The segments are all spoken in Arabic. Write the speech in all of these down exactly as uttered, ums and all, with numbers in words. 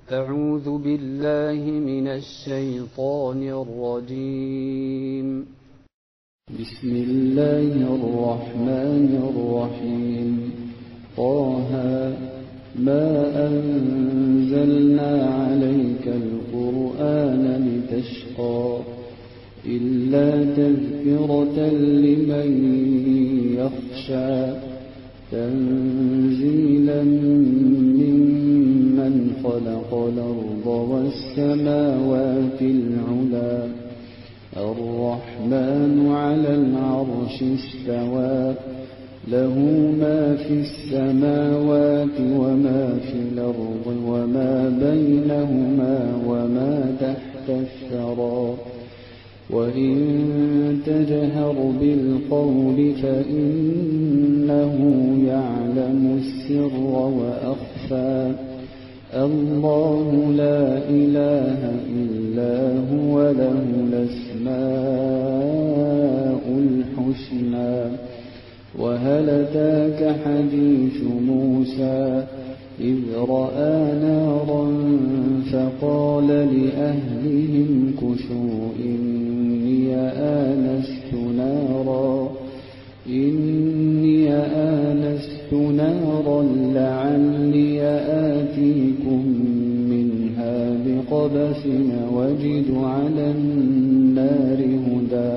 أعوذ بالله من الشيطان الرجيم. بسم الله الرحمن الرحيم. طه ما أنزلنا عليك القرآن لتشقى إلا تذكرة لمن يخشى تنزيلا ممن خلق الأرض والسماوات العلى الرحمن على العرش استوى له ما في السماوات وما في الأرض وما بينهما وما تحت الثرى وإن تجهر بالقول فإنه يعلم السر وأخفى الله لا إله إلا هو له الأسماء الحسنى. وهل أتاك حديث موسى إذ رأى نارا فقال لأهلهم كثوا إني آنست نارا إني آنست نارا لعلي آتيكم منها بقبس وجد على النار هدى.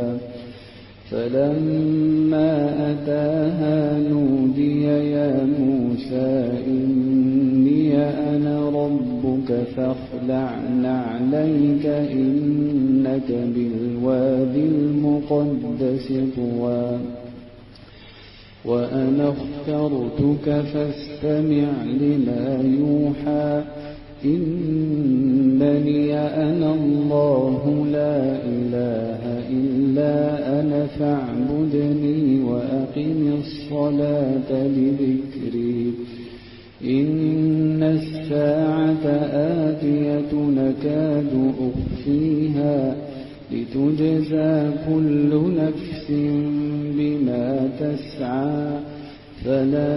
فلما أتاها نودي يا موسى إني أنا ربك فاخلع نعليك إنك بالوادي المقدس طوى وأنا اخترتك فاستمع لما يوحى إنني أنا الله لا إله إلا أنا فاعبدني وأقم الصلاة لذكري إن الساعة آتية نكاد أخفيها لتجزى كل نفس بما تسعى فلا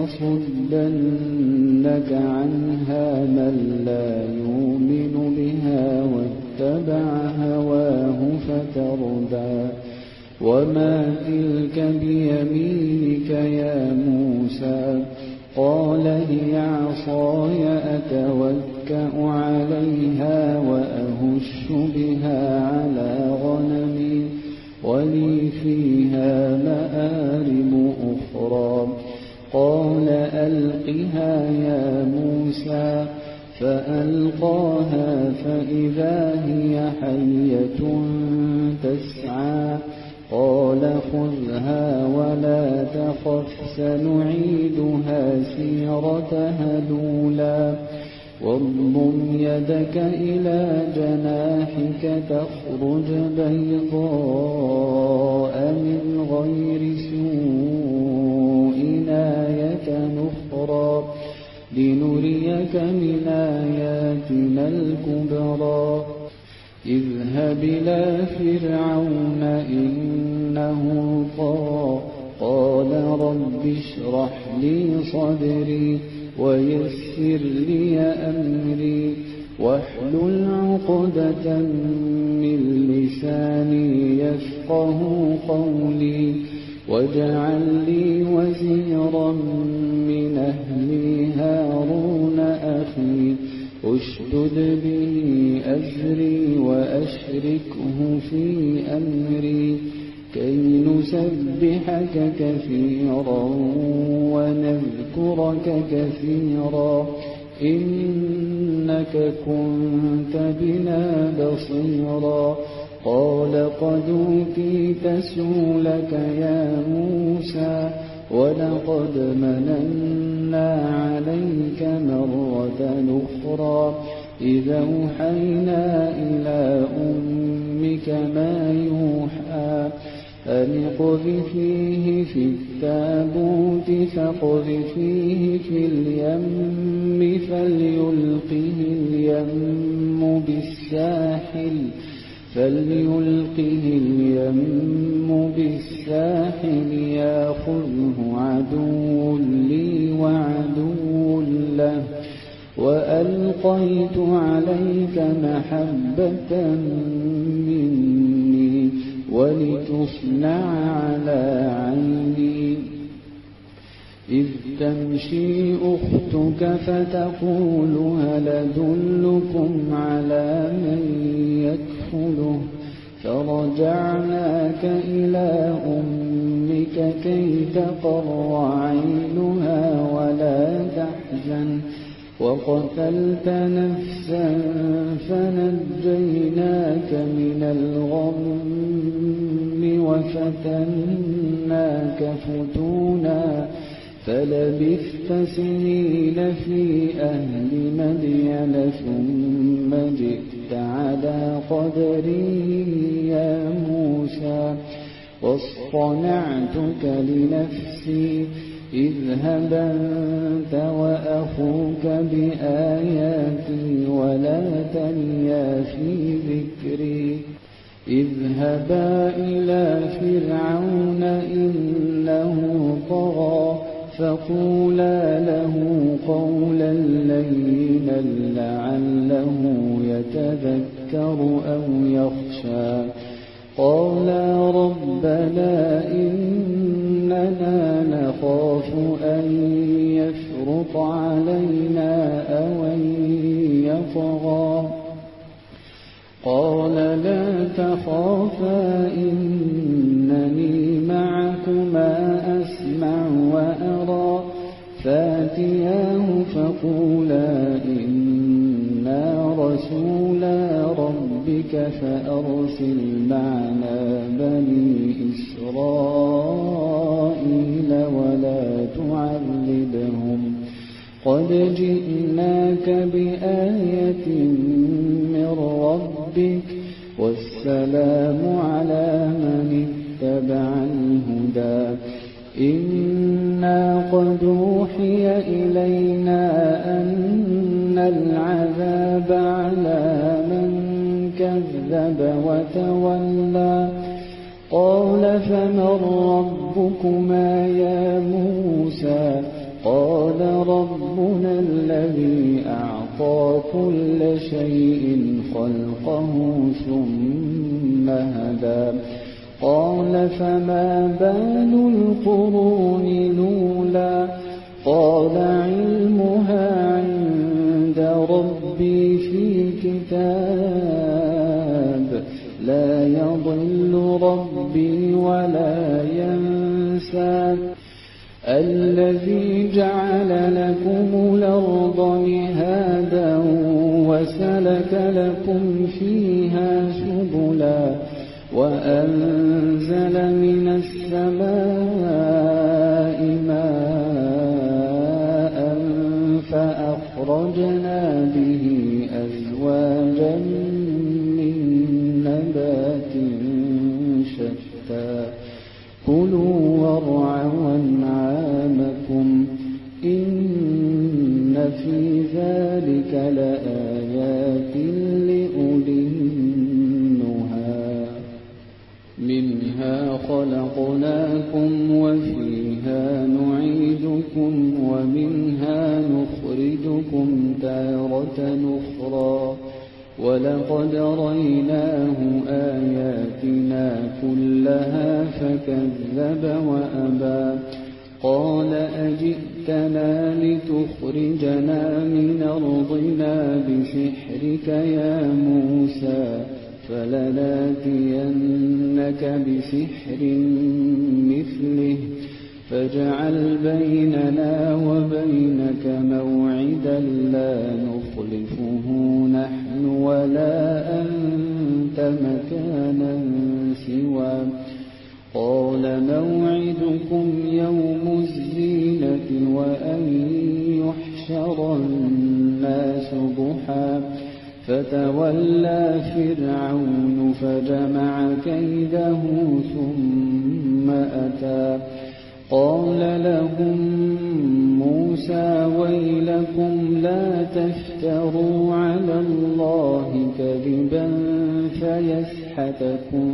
يصدنك عنها من لا يؤمن بها واتبع هواه فتردى. وما تلك بيمينك يا موسى قال هي عصاي أتوكأ عليها وأهش بها على غنمي ولي فيها مآرب أخرى. قال ألقها يا موسى فألقاها فإذا هي حية تسعى قال خذها ولا تخف سنعيدها سيرتها الأولى واضمم يدك إلى جناحك تخرج بيضاء من غير سوء آية أخرى لنريك من آياتنا الكبرى. اذهب إلى فرعون إنه طغى قال رب اشرح لي صدري ويسر لي أمري واحلل عقدة من لساني يفقه قولي واجعل لي وزيرا من أهلي هارون أخي اشدد به أزري وأشركه في أمري كي نسبحك كثيرا ونذكرك كثيرا إنك كنت بنا بصيرا. قال قد أوتيت سؤلك يا موسى ولقد مننا عليك مرة أخرى إذا أوحينا إلى أمك ما يوحى أن اقذفيه في التابوت فاقذفيه في اليم فليلقه اليم بالساحل فليلقه اليم بالساحل يأخذه عدو لي وعدو له وألقيت عليك محبة مني ولتصنع على عيني إذ تمشي أختك فتقول هل أدلكم على من يكفله فرجعناك إلى أمك كي تقر عينها ولا تحزن وقتلت نفسا فنجيناك من الغم وفتناك فتونا فلبثت سنين في أهل مدين ثم جئت على قدري يا موسى واصطنعتك لنفسي اذهب أنت وأخوك بآياتي ولا تنيا في ذكري اذهبا إلى فرعون إنه طغى فقولا له قولا لينا لعله يتذكر أو يخشى قالا ربنا إننا نخاف أن يفرط علينا أو أن يطغى قال لا تخافا إنني معكما أسمع وأرى فاتياه فقولا إنا رسولا ربك فأرسل معنا بني إسرائيل ولا تعذبهم قد جئناك بآية من ربك والسلام على من اتبع الهدى إنا قد أوحي إلينا أن العذاب على من كذب وتولى قال فمن ربكما يا موسى قال ربنا الذي أعطى كل شيء خلقه ثم هدى قال فما بال القرون الأولى قال علمها عند ربي في كتاب لا يضل ربي ولا ينسى الذي جعل لكم الأرض مهادا وسلك لكم فيها سبلا وأنزل من السماء ماء فأخرجنا به أزواجا من نبات شتى كلوا وارعوا أنعامكم إن في ذلك لآيات لأولي النهى منها خلقناكم وفيها نعيدكم ومنها نخرجكم تارة أخرى ولقد ريناه آياتنا كلها فكذب وأبى قال أجئتنا لتخرجنا من أرضنا بسحرك يا موسى فلناتينك بسحر مثله فاجعل بيننا وبينك موعدا لا نخلفه نحن ولا أنت مكانا سوى قال موعدكم يوم الزينة وأن يحشر الناس ضحى فتولى فرعون فجمع كيده ثم أتى قال لهم موسى ويلكم لا تفتروا على الله كذبا فيسحتكم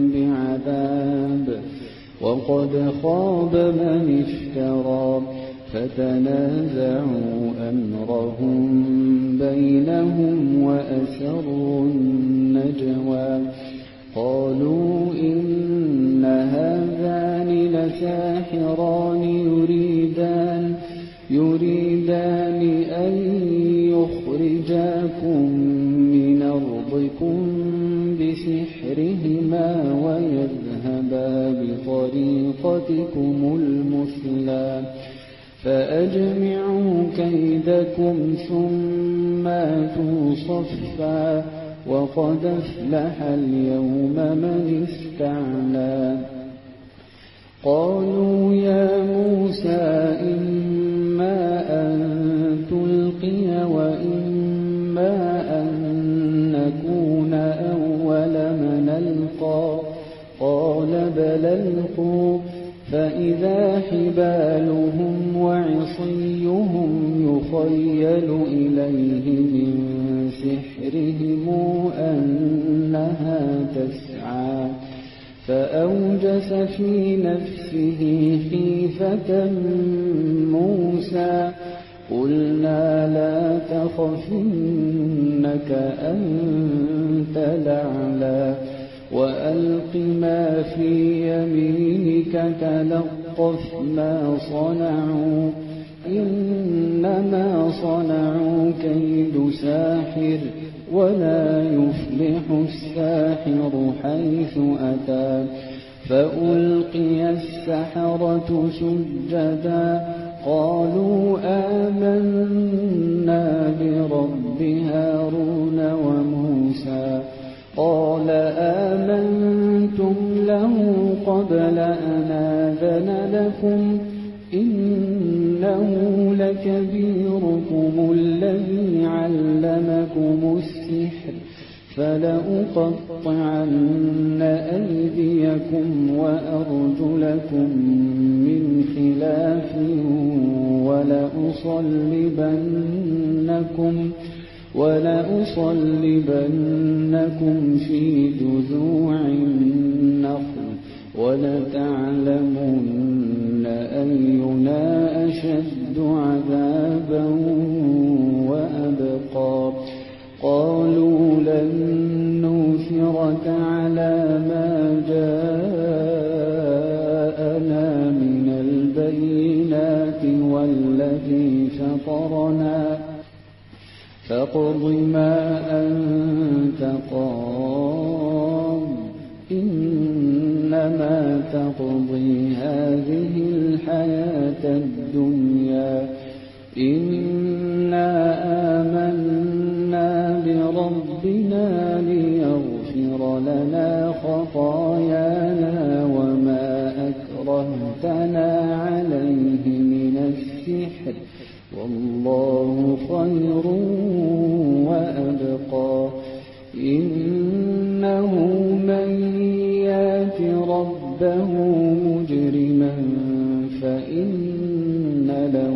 بعذاب وقد خاب من افترى فتنازعوا أمرهم بينهم وأسروا النجوى قالوا إن هذان لساحران يريدان يريدان أن يخرجاكم من أرضكم بسحرهما ويذهبا بطريقتكم المثلى فأجمعوا كيدكم ثم أتوا صفا وقد أفلح اليوم من استعلى قالوا يا موسى إما أن تلقي وإما أن نكون أول من ألقى قال بل ألقوا فإذا حبالهم وعصيهم يخيل إليه من سحرهم أنها تسعى فأوجس في نفسه خيفة موسى قلنا لا تخف إنك أنت الأعلى وألق ما في يمينك تلقف ما صنعوا إنما صنعوا كيد ساحر ولا يفلح الساحر حيث أتى فألقي السحرة سجدا قالوا آمنا برب هارون وموسى قال آمنتم له قبل أن آذن لكم إنه لكبيركم الذي علمكم السحر فلأقطعن أيديكم وأرجلكم من خلاف ولأصلبنكم ولأصلبنكم في جذوع النخل ولتعلمن أينا أشد عذابا وأبقى قالوا لن نؤثرك على ما جاءنا من البينات والذي فطرنا فاقض ما أنت قاض إنما تقضي هذه الحياة الدنيا إنا آمنا بربنا ليغفر لنا خطايانا وما أكرهتنا عليه من السحر والله خير وأبقى إنه من يات ربه مجرما فإن له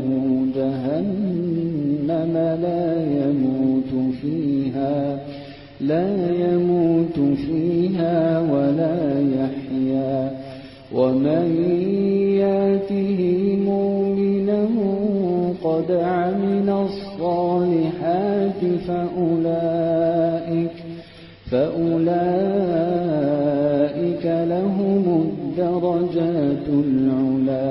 جهنم لا يموت فيها لا يموت فيها ولا يحيا ومن ياته مؤمنا قد عمل الصالحات فأولئك فأولئك لهم الدرجات العلى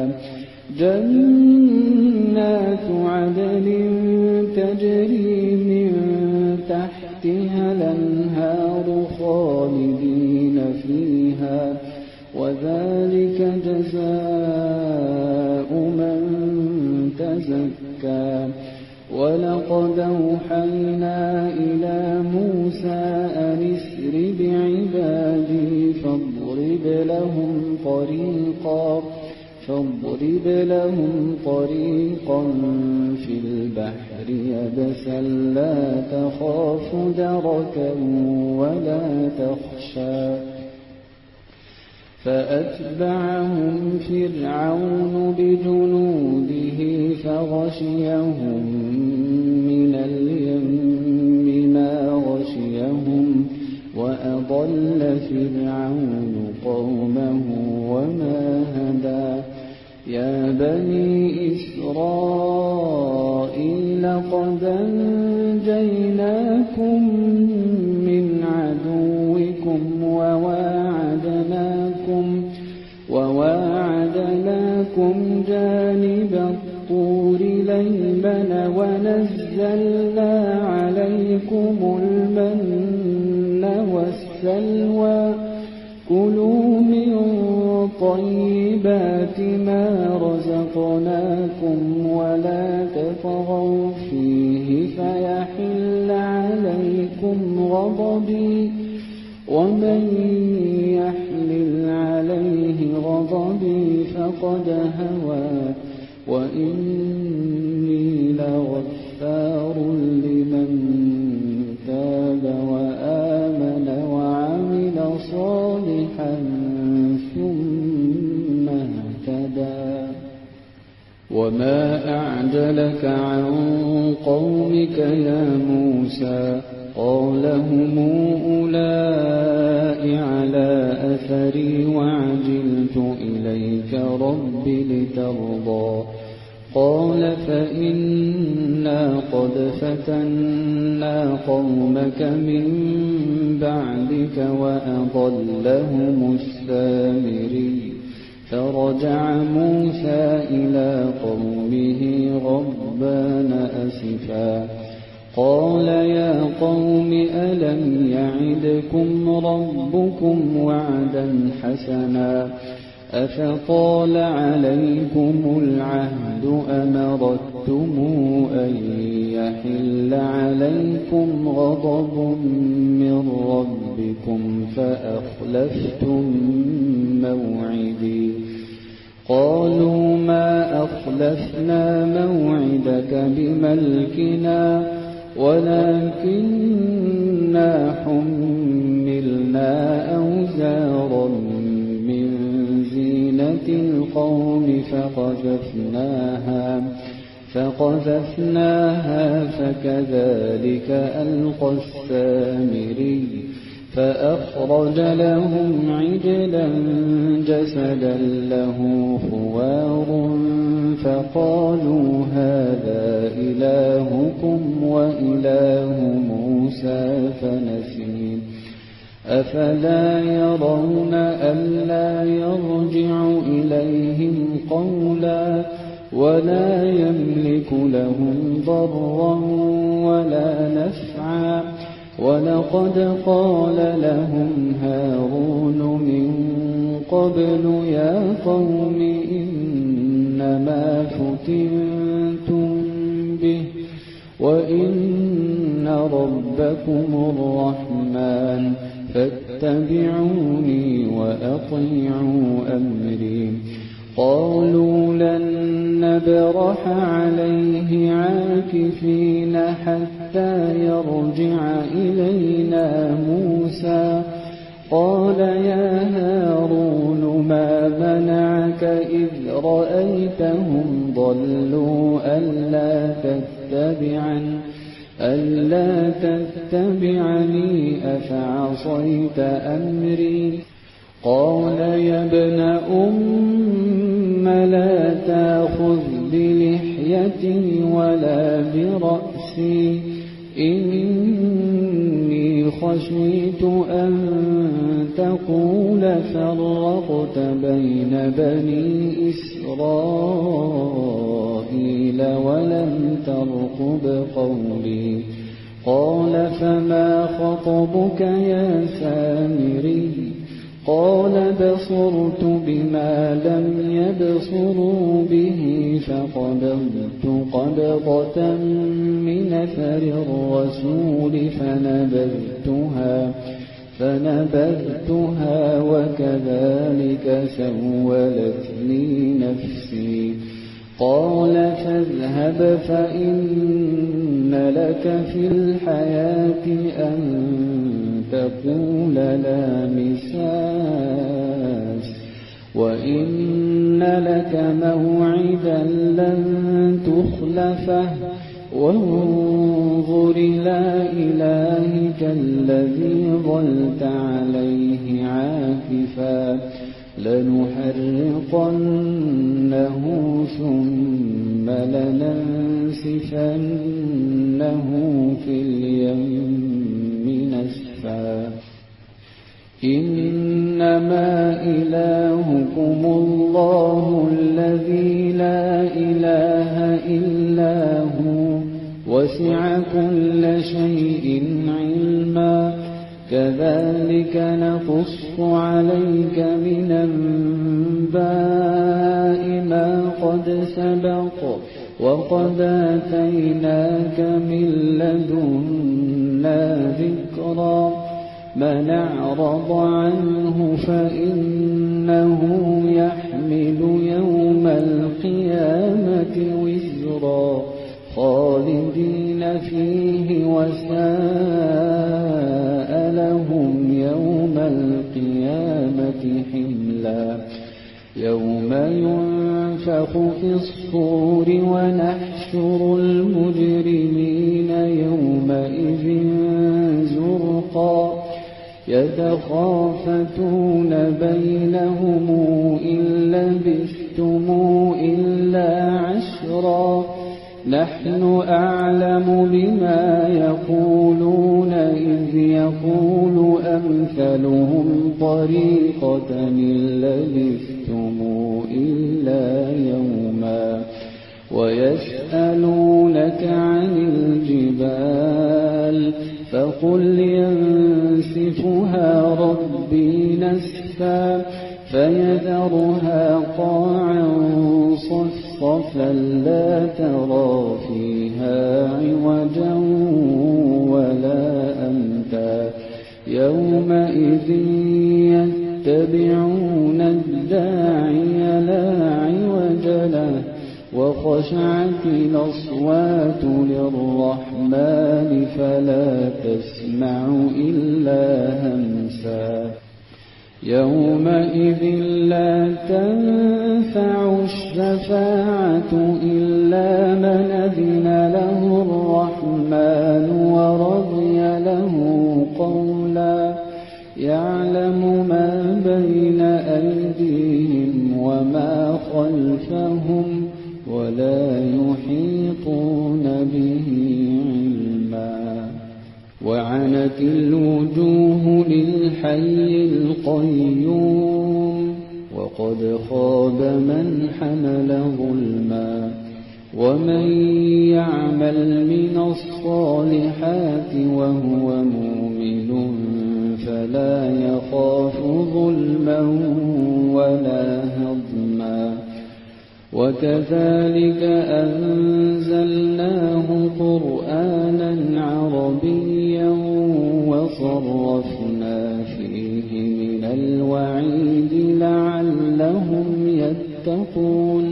جنات عدن تجري من تحتها الأنهار خالدين فيها وذلك جزاء من تزكى ولقد أوحينا إلى موسى أن اسر بعبادي فاضرب لهم طريقا فاضرب لهم طريقا في البحر يبسا لا تخاف دركا ولا تخشى فأتبعهم فرعون بجنوده فغشيهم من اليم ما غشيهم وأضل فرعون قومه وما هدى يا بني إسرائيل لكم من عدوكم وواعدناكم وواعدناكم جانب الطور الأيمن ونزلنا عليكم المن والسلوى كلوا من طيبات ما رزقناكم ولا تطغوا فيه فيحل عليكم غضبي ومن يحلل عليه غضبي فقد هوى وإني لغفار لمن تاب وآمن وعمل صالحا ثم اهتدى وما أعجلك عن قومك يا موسى قال هم أولئك على أثري وعجلت إليك رب لترضى قال فإنا قد فتنا قومك من بعدك وأضلهم السامري فرجع موسى إلى قومه غضبان أسفا قال يا قوم ألم يعدكم ربكم وعدا حسنا أفطال عليكم العهد أم أردتم أن يحل عليكم غضب من ربكم فأخلفتم موعدي قالوا ما أخلفنا موعدك بملكنا ولكننا حملنا أوزارا من زينة القوم فقذفناها فقذفناها فكذلك ألقى السامري فأخرج لهم عجلا جسدا له خوار فقالوا هذا إلهكم وإله موسى فنسي أفلا يرون ألا يرجع إليهم قولا ولا يملك لهم ضرا ولا نفعا ولقد قال لهم هارون من قبل يا قوم إنما فتنتم به وإن ربكم الرحمن فاتبعوني وأطيعوا أمري قالوا لن نبرح عليه عاكفين حتى يرجع إلينا موسى قال يا هارون ما منعك إذ رأيتهم ضلوا ألا تتبعن ألا تتبعني أفعصيت أمري قال يا ابن أم لا تأخذ بلحيتي ولا برأسي إني خشيت أن تقول فرقت بين بني إسرائيل ولم ترقب قولي قال فما خطبك يا سامري قال بصرت بما لم يبصروا به فقبضت قبضة من أثر الرسول فنبذتها فنبذتها وكذلك سولت لي نفسي قال فاذهب فإن لك في الحياة أن تقول لا مساس وإن لك موعدا لن تخلفه وانظر إلى إلهك الذي ظلت عليه عاكفا لنحرقنه ثم لننسفنه في اليم إنما إلهكم الله الذي لا إله إلا هو وسع كل شيء علما كذلك نقص عليك من أنباء ما قد سبق وقد آتيناك من لدنا ذكرا من أعرض عنه فإنه يحمل يوم القيامة وزرا خالدين فيه وساء لهم يوم القيامة حملا يوم ينفخ في الصور ونحشر المجرمين يومئذ زرقا يتخافتون بينهم إن لبثتم إلا عشرا نحن أعلم بما يقولون إذ يقول أمثلهم طريقة إن لبثتم إلا يوما ويسألونك عن الجبال فقل ينسفها ربي نسفا فيذرها قاعا صفصفا لا ترى فيها عوجا ولا أمتا يومئذ يتبعون الداعي لا عوج له وخشعت الأصوات للرحمن فلا تسمع إلا همسا يومئذ لا تنفع الشفاعة إلا من أذن له الرحمن ورضي له قولا يعلم ما بين أيديهم وما خلفهم ولا يحيطون به علما وعنت الوجوه للحي القيوم وقد خاب من حمل ظلما ومن يعمل من الصالحات وهو مؤمن فلا يخاف ظلما ولا هضما وكذلك أنزلناه قرآنا عربيا وصرفنا فيه من الوعيد لعلهم يتقون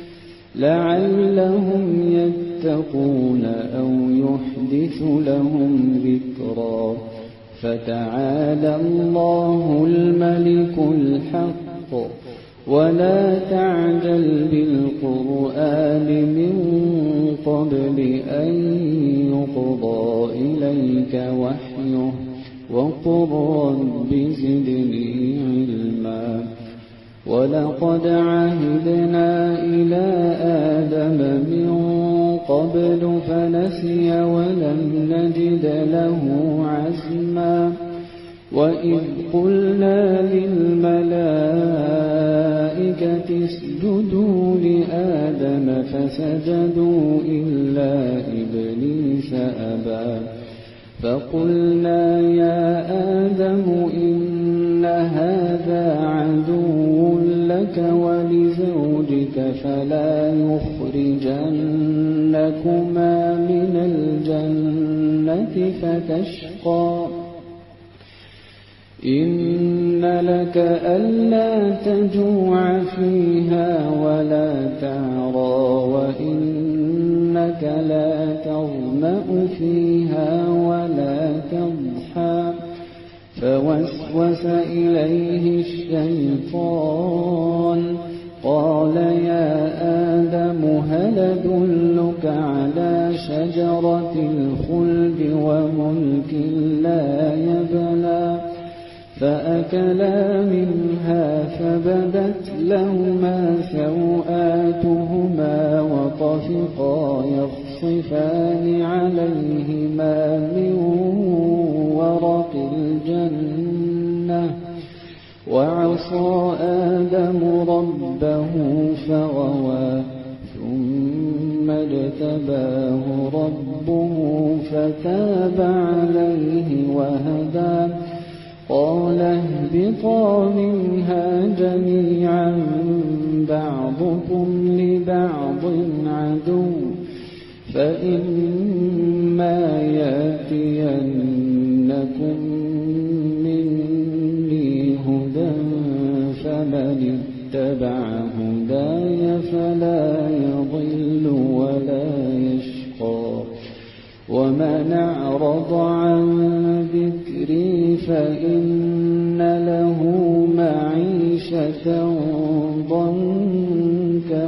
لعلهم يتقون أو يحدث لهم ذكرا فتعالى الله الملك الحق ولا تعجل بالقرآن من قبل أن يقضى إليك وحيه وقل رب زدني علما ولقد عهدنا إلى آدم من قبل فنسي ولم نجد له عزما وإذ قلنا للملائكة اسجدوا لآدم فسجدوا إلا إبليس أبى فقلنا يا آدم إن هذا عدو لك ولزوجك فلا يخرجنكما من الجنة فتشقى إن لك ألا تجوع فيها ولا تعرى وإنك لا تظمأ فيها ولا تضحى فوسوس إليه الشيطان قال يا آدم هل أدلك على شجرة الخلد وملك لا يبلى فأكلا منها فبدت لهما سوآتهما وطفقا يخصفان عليهما من ورق الجنة عصى آدم ربه فغوى ثم اجتباه ربه فتاب عليه وهدى قال اهبطا منها جميعا بعضكم لبعض عدو فإما يأتينكم مني هدى فمن اتبع هداي فلا يضل ولا يشقى ومن أعرض عن ذكري فإن له معيشة ضنكا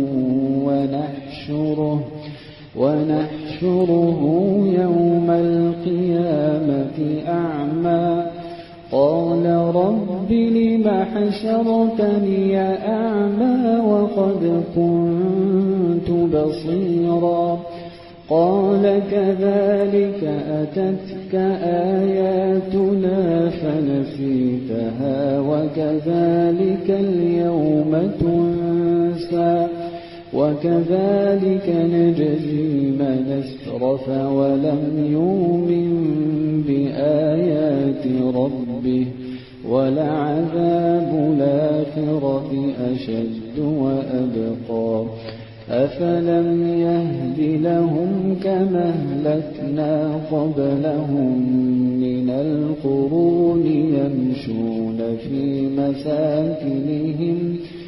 ونحشره ونحشره يوم القيامة أعمى قال رب لم حشرتني أعمى وقد كنت بصيرا قال كذلك أتتك آياتنا فنسيتها وكذلك اليوم تنسى وكذلك نجزي من أسرف ولم يؤمن بآيات ربه ولعذاب الآخرة أشد وأبقى أفلم يهد لهم كما أهلكنا قبلهم من القرون يمشون في مساكنهم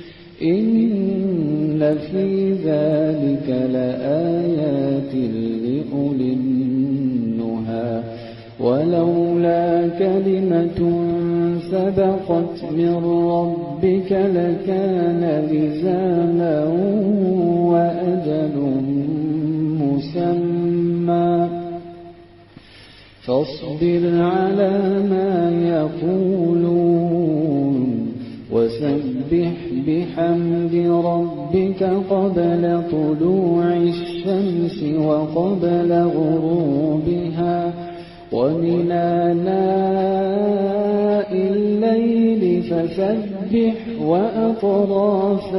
إن في ذلك لآيات لأولي النهى ولولا كلمة سبقت من ربك لكان لزاما وأجل مسمى فاصبر على ما يقولون وسبح بحمد ربك قبل طلوع الشمس وقبل غروبها ومن آناء الليل فسبح وأطراف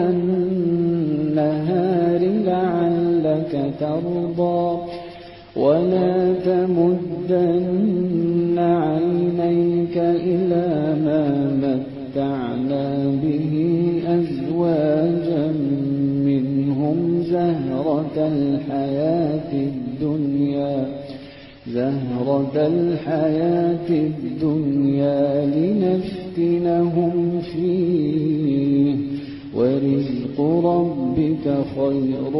النهار لعلك ترضى ولا تمدن عينيك إلى ما متعنا به أزواجا منهم زهرة الحياة الدنيا زهرة الحياة الدنيا لنفتنهم فيه ورزق ربك خير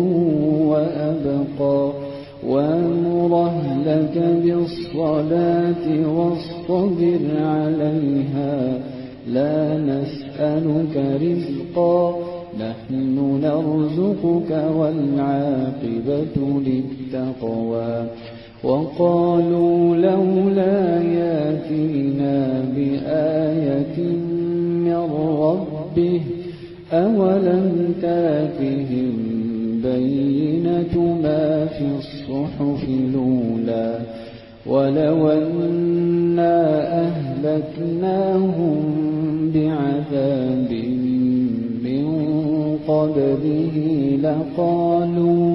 وأبقى وأمر أهلك بالصلاة واصطبر عليها لا نسألك رزقا نحن نرزقك والعاقبة للتقوى وقالوا لولا يأتينا بآية من ربه أولم تأتهم بينة ما في الصحف الأولى ولو أنا أهلكناهم بعذاب من قبله لقالوا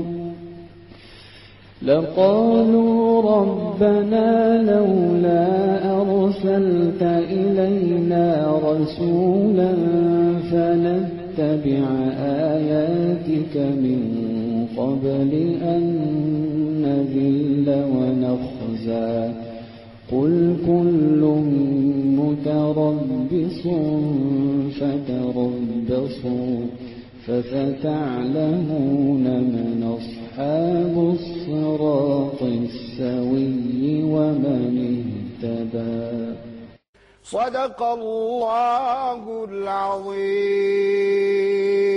لقالوا ربنا لولا أرسلت إلينا رسولا فنتبع آياتك من قبل أن نذل ونخزى قل كل متربص فتربصوا فستعلمون من أصحاب الصراط السوي ومن اهتدى. صدق الله العظيم.